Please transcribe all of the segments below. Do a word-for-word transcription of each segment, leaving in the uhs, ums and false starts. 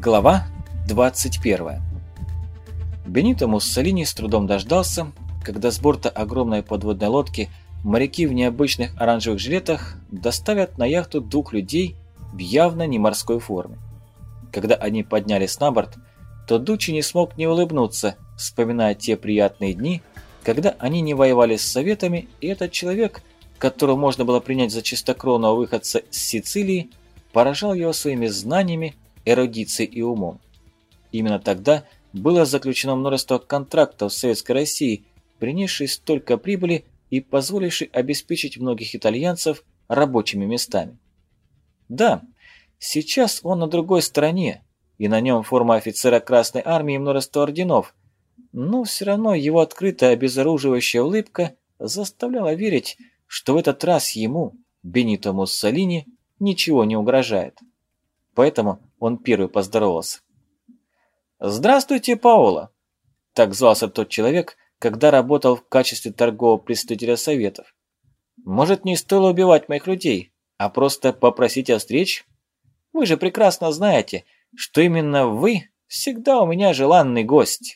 Глава двадцать первая. Бенито Муссолини с трудом дождался, когда с борта огромной подводной лодки моряки в необычных оранжевых жилетах доставят на яхту двух людей в явно не морской форме. Когда они поднялись на борт, то Дуччи не смог не улыбнуться, вспоминая те приятные дни, когда они не воевали с Советами, и этот человек, которого можно было принять за чистокровного выходца с Сицилии, поражал его своими знаниями, эрудицией и умом. Именно тогда было заключено множество контрактов с Советской Россией, принесших столько прибыли и позволивших обеспечить многих итальянцев рабочими местами. Да, сейчас он на другой стороне, и на нем форма офицера Красной Армии и множество орденов, но все равно его открытая обезоруживающая улыбка заставляла верить, что в этот раз ему, Бенито Муссолини, ничего не угрожает. Поэтому он первый поздоровался. «Здравствуйте, Паоло!» Так звался тот человек, когда работал в качестве торгового представителя Советов. «Может, не стоило убивать моих людей, а просто попросить о встрече? Вы же прекрасно знаете, что именно вы всегда у меня желанный гость».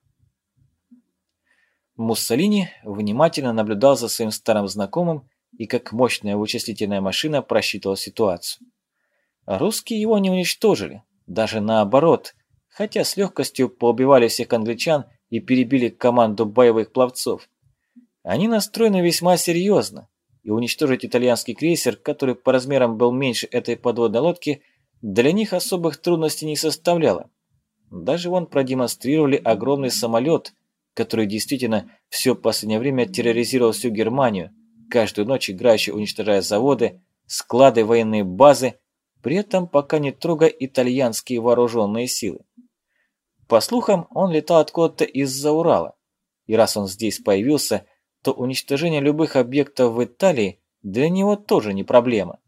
Муссолини внимательно наблюдал за своим старым знакомым и как мощная вычислительная машина просчитывал ситуацию. Русские его не уничтожили, даже наоборот, хотя с легкостью поубивали всех англичан и перебили команду боевых пловцов. Они настроены весьма серьезно, и уничтожить итальянский крейсер, который по размерам был меньше этой подводной лодки, для них особых трудностей не составляло. Даже вон продемонстрировали огромный самолет, который действительно все последнее время терроризировал всю Германию, каждую ночь играющий уничтожая заводы, склады, военные базы, при этом пока не трогая итальянские вооруженные силы. По слухам, он летал откуда-то из-за Урала, и раз он здесь появился, то уничтожение любых объектов в Италии для него тоже не проблема.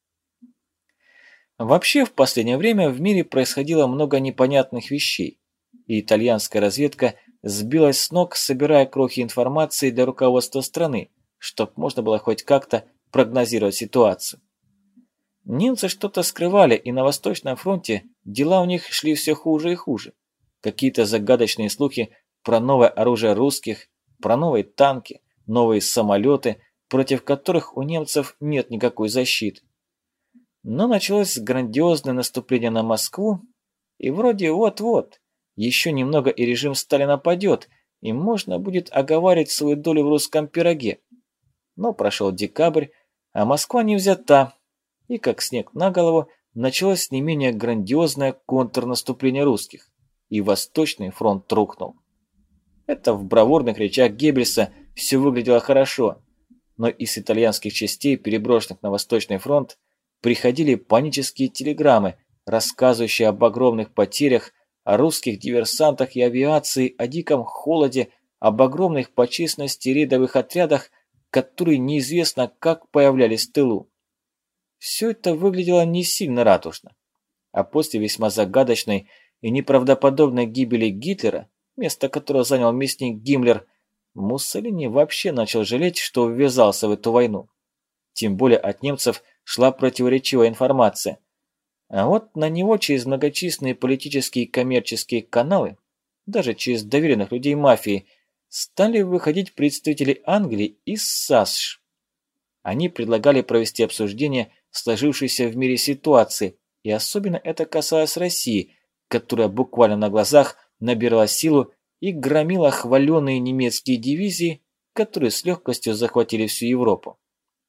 Вообще, в последнее время в мире происходило много непонятных вещей, и итальянская разведка сбилась с ног, собирая крохи информации для руководства страны, чтобы можно было хоть как-то прогнозировать ситуацию. Немцы что-то скрывали, и на Восточном фронте дела у них шли все хуже и хуже. Какие-то загадочные слухи про новое оружие русских, про новые танки, новые самолеты, против которых у немцев нет никакой защиты. Но началось грандиозное наступление на Москву, и вроде вот-вот, еще немного и режим Сталина падет, и можно будет оговаривать свою долю в русском пироге. Но прошел декабрь, а Москва не взята, и как снег на голову началось не менее грандиозное контрнаступление русских, и Восточный фронт рухнул. Это в бравурных речах Геббельса все выглядело хорошо, но из итальянских частей, переброшенных на Восточный фронт, приходили панические телеграммы, рассказывающие об огромных потерях, о русских диверсантах и авиации, о диком холоде, об огромных по численности рейдовых отрядах, которые неизвестно как появлялись в тылу. Все это выглядело не сильно радужно. А после весьма загадочной и неправдоподобной гибели Гитлера, место которого занял местник Гиммлер, Муссолини вообще начал жалеть, что ввязался в эту войну. Тем более от немцев шла противоречивая информация. А вот на него через многочисленные политические и коммерческие каналы, даже через доверенных людей мафии, стали выходить представители Англии и САСШ. Они предлагали провести обсуждение сложившейся в мире ситуации, и особенно это касалось России, которая буквально на глазах набирала силу и громила хваленные немецкие дивизии, которые с легкостью захватили всю Европу.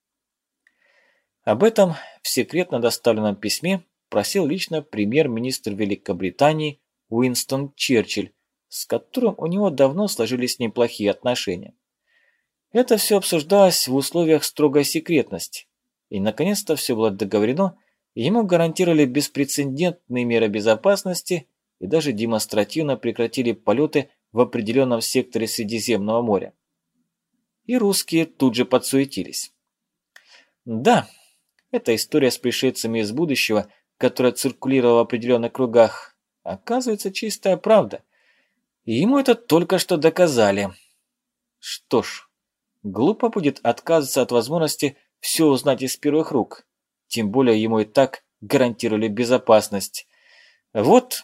Об этом в секретно доставленном письме просил лично премьер-министр Великобритании Уинстон Черчилль, с которым у него давно сложились неплохие отношения. Это все обсуждалось в условиях строгой секретности, и наконец-то все было договорено, и ему гарантировали беспрецедентные меры безопасности и даже демонстративно прекратили полеты в определенном секторе Средиземного моря. И русские тут же подсуетились. Да, эта история с пришельцами из будущего, которая циркулировала в определенных кругах, оказывается чистая правда. И ему это только что доказали. Что ж, глупо будет отказываться от возможности все узнать из первых рук, тем более ему и так гарантировали безопасность. Вот.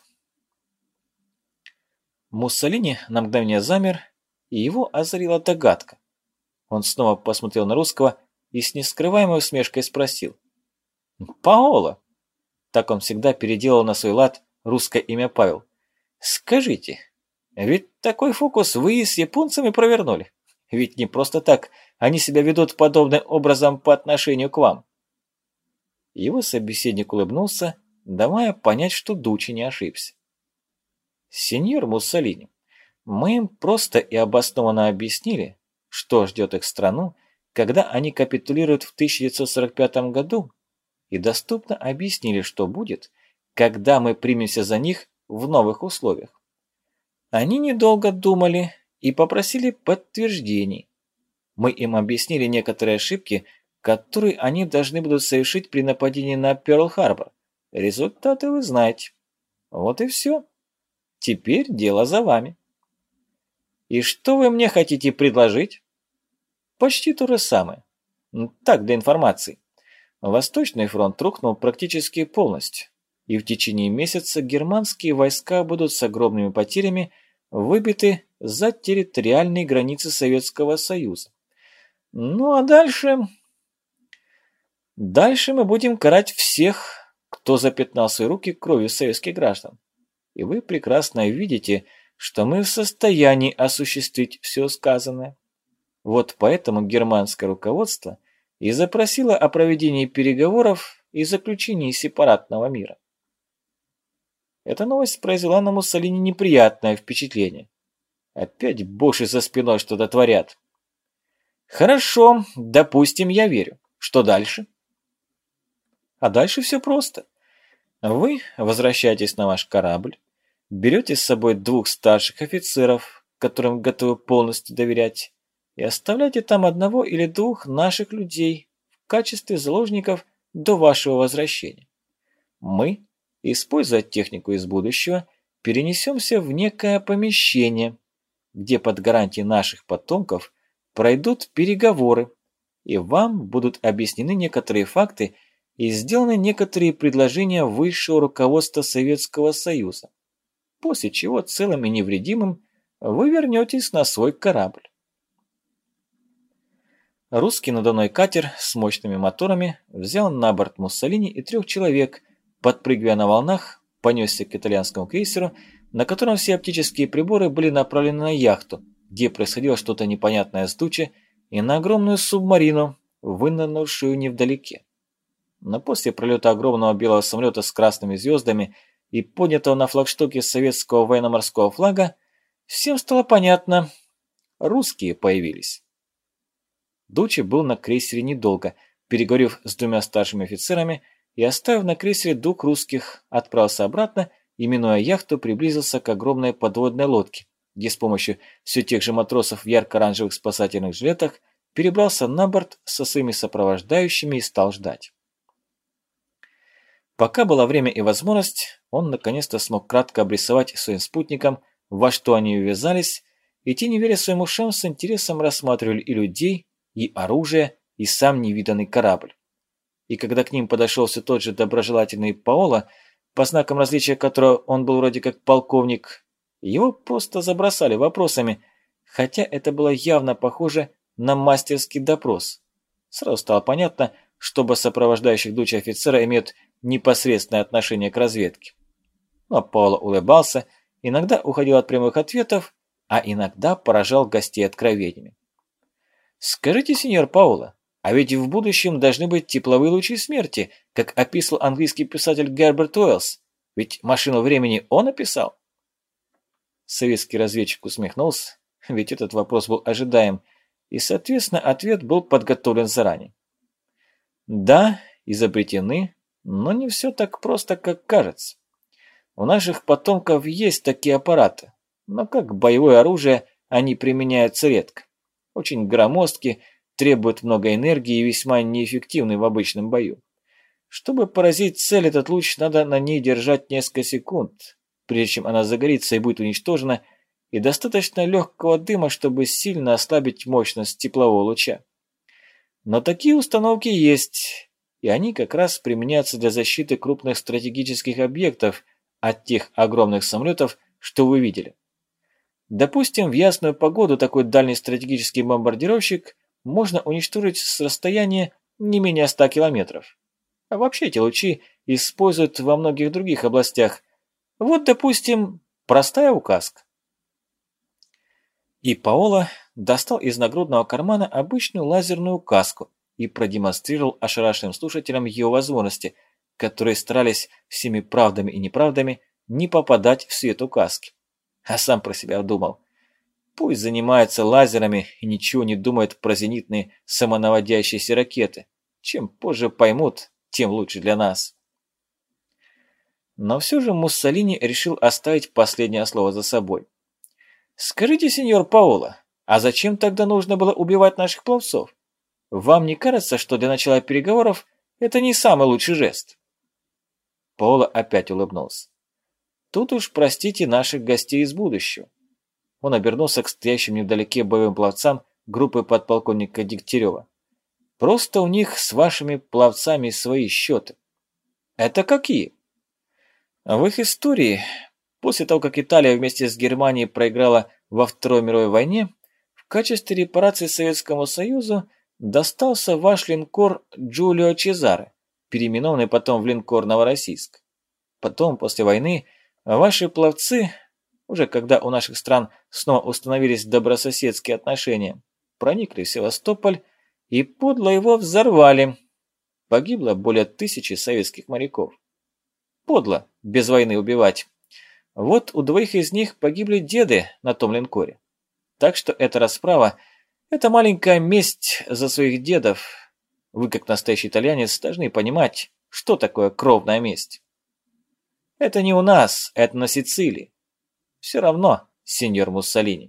Муссолини на мгновение замер, и его озарила догадка. Он снова посмотрел на русского и с нескрываемой усмешкой спросил. «Паоло!» Так он всегда переделал на свой лад русское имя Павел. «Скажите, ведь такой фокус вы и с японцами провернули? Ведь не просто так они себя ведут подобным образом по отношению к вам». Его собеседник улыбнулся, давая понять, что Дуччи не ошибся. «Сеньор Муссолини, мы им просто и обоснованно объяснили, что ждет их страну, когда они капитулируют в тысяча девятьсот сорок пятом году, и доступно объяснили, что будет, когда мы примемся за них в новых условиях. Они недолго думали и попросили подтверждений. Мы им объяснили некоторые ошибки, которые они должны будут совершить при нападении на Пёрл-Харбор. Результаты вы знаете. Вот и все. Теперь дело за вами. И что вы мне хотите предложить? Почти то же самое. Так, для информации. Восточный фронт рухнул практически полностью, и в течение месяца германские войска будут с огромными потерями выбиты за территориальные границы Советского Союза. Ну а дальше... Дальше мы будем карать всех, кто запятнал свои руки кровью советских граждан. И вы прекрасно видите, что мы в состоянии осуществить все сказанное. Вот поэтому германское руководство и запросило о проведении переговоров и заключении сепаратного мира. Эта новость произвела на Муссолини неприятное впечатление. Опять боши за спиной что-то творят. Хорошо, допустим, я верю. Что дальше? А дальше все просто. Вы возвращаетесь на ваш корабль, берете с собой двух старших офицеров, которым готовы полностью доверять, и оставляйте там одного или двух наших людей в качестве заложников до вашего возвращения. Мы, используя технику из будущего, перенесемся в некое помещение, где под гарантией наших потомков пройдут переговоры, и вам будут объяснены некоторые факты и сделаны некоторые предложения высшего руководства Советского Союза, после чего целым и невредимым вы вернетесь на свой корабль. Русский надувной катер с мощными моторами взял на борт Муссолини и трех человек, подпрыгивая на волнах, понесся к итальянскому крейсеру, на котором все оптические приборы были направлены на яхту, где происходило что-то непонятное с Дуччи, и на огромную субмарину, вынырнувшую невдалеке. Но после пролета огромного белого самолета с красными звездами и поднятого на флагштоке советского военно-морского флага, всем стало понятно – русские появились. Дуччи был на крейсере недолго, переговорив с двумя старшими офицерами и, оставив на крейсере двух русских, отправился обратно и, минуя яхту, приблизился к огромной подводной лодке, где с помощью все тех же матросов в ярко-оранжевых спасательных жилетах перебрался на борт со своими сопровождающими и стал ждать. Пока было время и возможность, он наконец-то смог кратко обрисовать своим спутникам, во что они увязались, и те, не веря своим ушам, с интересом рассматривали и людей, и оружие, и сам невиданный корабль. И когда к ним подошел все тот же доброжелательный Паоло, по знакам различия которого он был вроде как полковник, его просто забросали вопросами, хотя это было явно похоже на мастерский допрос. Сразу стало понятно, что оба сопровождающих Дуччи офицера имеют непосредственное отношение к разведке. Но Паоло улыбался, иногда уходил от прямых ответов, а иногда поражал гостей откровениями. «Скажите, сеньор Паоло, а ведь в будущем должны быть тепловые лучи смерти, как описал английский писатель Герберт Уэллс. Ведь машину времени он описал?» Советский разведчик усмехнулся, ведь этот вопрос был ожидаем, и, соответственно, ответ был подготовлен заранее. Да, изобретены, но не все так просто, как кажется. У наших потомков есть такие аппараты, но как боевое оружие они применяются редко. Очень громоздки, требуют много энергии и весьма неэффективны в обычном бою. Чтобы поразить цель, этот луч надо на ней держать несколько секунд, прежде чем она загорится и будет уничтожена, и достаточно легкого дыма, чтобы сильно ослабить мощность теплового луча. Но такие установки есть, и они как раз применяются для защиты крупных стратегических объектов, от тех огромных самолетов, что вы видели. Допустим, в ясную погоду такой дальний стратегический бомбардировщик можно уничтожить с расстояния не менее ста километров. А вообще эти лучи используют во многих других областях. Вот, допустим, простая указка. И Паоло достал из нагрудного кармана обычную лазерную указку и продемонстрировал ошарашенным слушателям ее возможности, которые старались всеми правдами и неправдами не попадать в свет указки. А сам про себя думал: пусть занимаются лазерами и ничего не думают про зенитные самонаводящиеся ракеты. Чем позже поймут, тем лучше для нас. Но все же Муссолини решил оставить последнее слово за собой. «Скажите, сеньор Паоло, а зачем тогда нужно было убивать наших пловцов? Вам не кажется, что для начала переговоров это не самый лучший жест?» Паоло опять улыбнулся. «Тут уж простите наших гостей из будущего». Он обернулся к стоящим невдалеке боевым пловцам группы подполковника Дегтярева. «Просто у них с вашими пловцами свои счеты». «Это какие?» В их истории, после того, как Италия вместе с Германией проиграла во Второй мировой войне, в качестве репарации Советскому Союзу достался ваш линкор Джулио Чезаре, переименованный потом в линкор Новороссийск. Потом, после войны, ваши пловцы, уже когда у наших стран снова установились добрососедские отношения, проникли в Севастополь и подло его взорвали. Погибло более тысячи советских моряков. Подло без войны убивать. Вот у двоих из них погибли деды на том линкоре. Так что эта расправа – это маленькая месть за своих дедов. Вы, как настоящий итальянец, должны понимать, что такое кровная месть. Это не у нас, это на Сицилии. Все равно, сеньор Муссолини.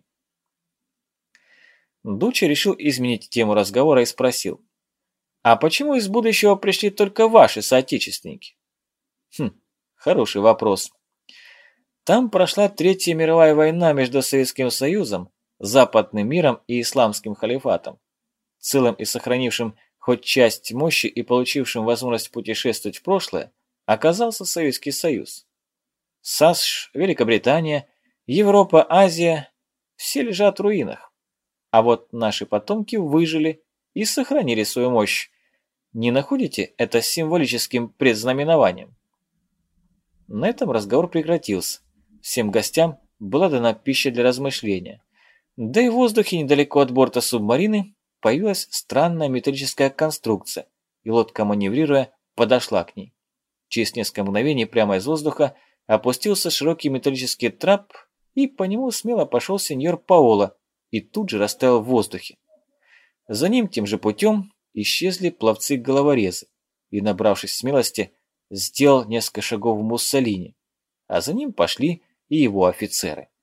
Дуччи решил изменить тему разговора и спросил: «А почему из будущего пришли только ваши соотечественники?» «Хм, хороший вопрос. Там прошла Третья мировая война между Советским Союзом, Западным миром и Исламским халифатом. Целым и сохранившим хоть часть мощи и получившим возможность путешествовать в прошлое оказался Советский Союз. САСШ, Великобритания, Европа, Азия – все лежат в руинах. А вот наши потомки выжили и сохранили свою мощь. Не находите это символическим предзнаменованием?» На этом разговор прекратился. Всем гостям была дана пища для размышления. Да и в воздухе недалеко от борта субмарины появилась странная металлическая конструкция, и лодка, маневрируя, подошла к ней. Через несколько мгновений прямо из воздуха опустился широкий металлический трап, и по нему смело пошел сеньор Паоло и тут же растаял в воздухе. За ним тем же путем исчезли пловцы-головорезы, и, набравшись смелости, сделал несколько шагов в Муссолини, а за ним пошли и его офицеры.